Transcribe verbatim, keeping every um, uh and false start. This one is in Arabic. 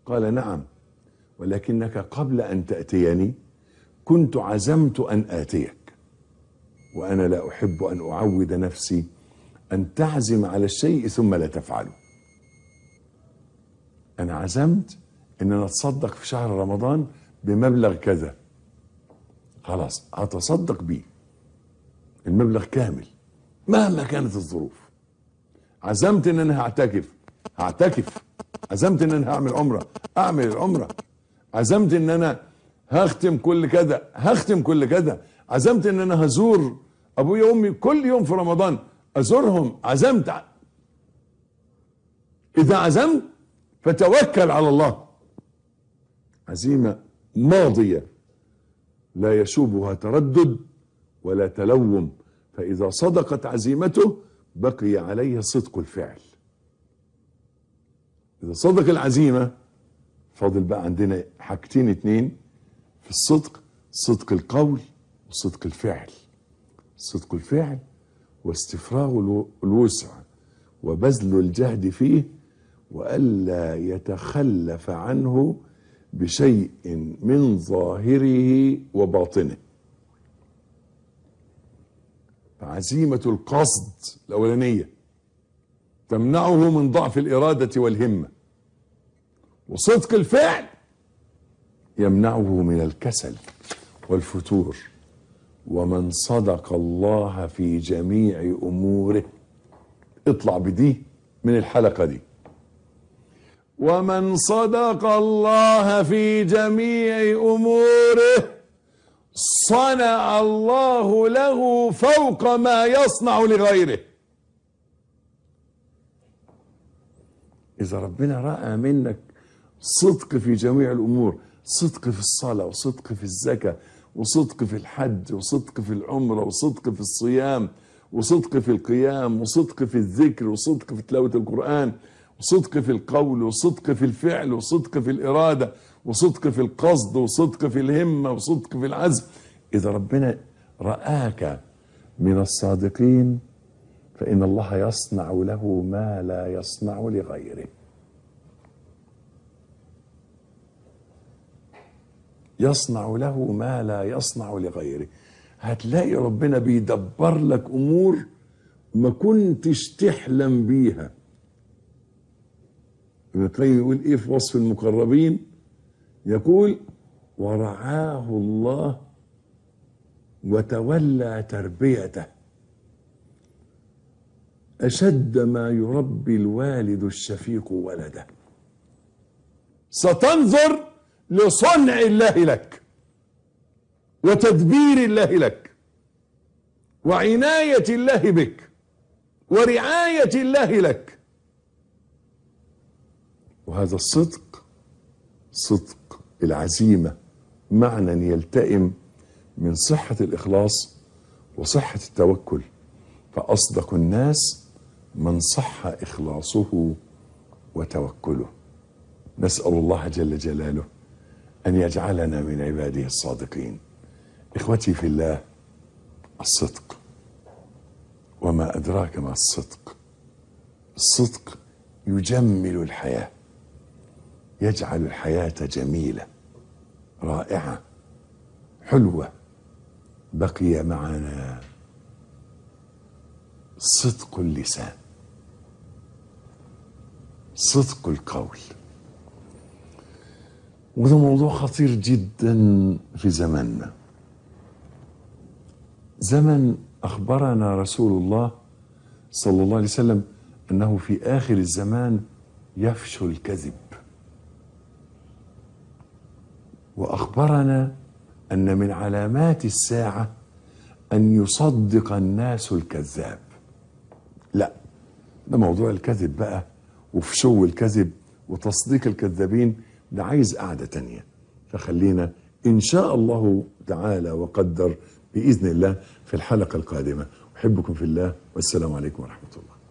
قال نعم، ولكنك قبل أن تأتيني كنت عزمت أن آتيك، وأنا لا أحب أن أعود نفسي أن تعزم على الشيء ثم لا تفعله. أنا عزمت أن أنا أتصدق في شهر رمضان بمبلغ كذا، خلاص هتصدق بيه المبلغ كامل مهما كانت الظروف. عزمت أن أنا هعتكف هعتكف، عزمت أن أنا هعمل عمرة أعمل العمرة، عزمت أن أنا هختم كل كذا هختم كل كذا، عزمت أن أنا هزور أبويا وأمي كل يوم في رمضان أزورهم، عزمت. إذا عزمت فتوكل على الله، عزيمة ماضية لا يشوبها تردد ولا تلوم، فإذا صدقت عزيمته بقي عليه صدق الفعل. إذا صدق العزيمة فاضل بقى عندنا حاجتين اتنين في الصدق: صدق القول وصدق الفعل. صدق الفعل واستفراغ الوسع وبذل الجهد فيه، وألا يتخلف عنه بشيء من ظاهره وباطنه. فعزيمة القصد الأولانية تمنعه من ضعف الإرادة والهمة، وصدق الفعل يمنعه من الكسل والفتور. ومن صدق الله في جميع أموره، اطلع بدي من الحلقة دي، ومن صدق الله في جميع أموره صنع الله له فوق ما يصنع لغيره. إذا ربنا رأى منك صدق في جميع الأمور، صدق في الصلاة وصدق في الزكاة وصدق في الحج وصدق في العمرة وصدق في الصيام وصدق في القيام وصدق في الذكر وصدق في تلاوة القرآن وصدق في القول وصدق في الفعل وصدق في الإرادة وصدق في القصد وصدق في الهمة وصدق في العزم، إذا ربنا رآك من الصادقين فإن الله يصنع له ما لا يصنع لغيره. يصنع له ما لا يصنع لغيره. هتلاقي ربنا بيدبر لك أمور ما كنتش تحلم بيها. ابن القيم يقول إيه في وصف المقربين؟ يقول: ورعاه الله وتولى تربيته أشد ما يربي الوالد الشفيق ولده. ستنظر لصنع الله لك وتدبير الله لك وعناية الله بك ورعاية الله لك. وهذا الصدق، صدق العزيمة، معنى يلتئم من صحة الإخلاص وصحة التوكل. فأصدق الناس من صح إخلاصه وتوكله. نسأل الله جل جلاله أن يجعلنا من عباده الصادقين. إخوتي في الله، الصدق، وما أدراك ما الصدق. الصدق يجمل الحياة، يجعل الحياة جميلة رائعة حلوة. بقي معنا صدق اللسان، صدق القول، وده موضوع خطير جدا في زماننا. زمن أخبرنا رسول الله صلى الله عليه وسلم أنه في آخر الزمان يفشو الكذب، وأخبرنا أن من علامات الساعة أن يصدق الناس الكذاب. لا، ده موضوع الكذب بقى وفشو الكذب وتصديق الكذابين ده عايز قعدة تانية، فخلينا إن شاء الله تعالى وقدر بإذن الله في الحلقة القادمة. أحبكم في الله، والسلام عليكم ورحمة الله.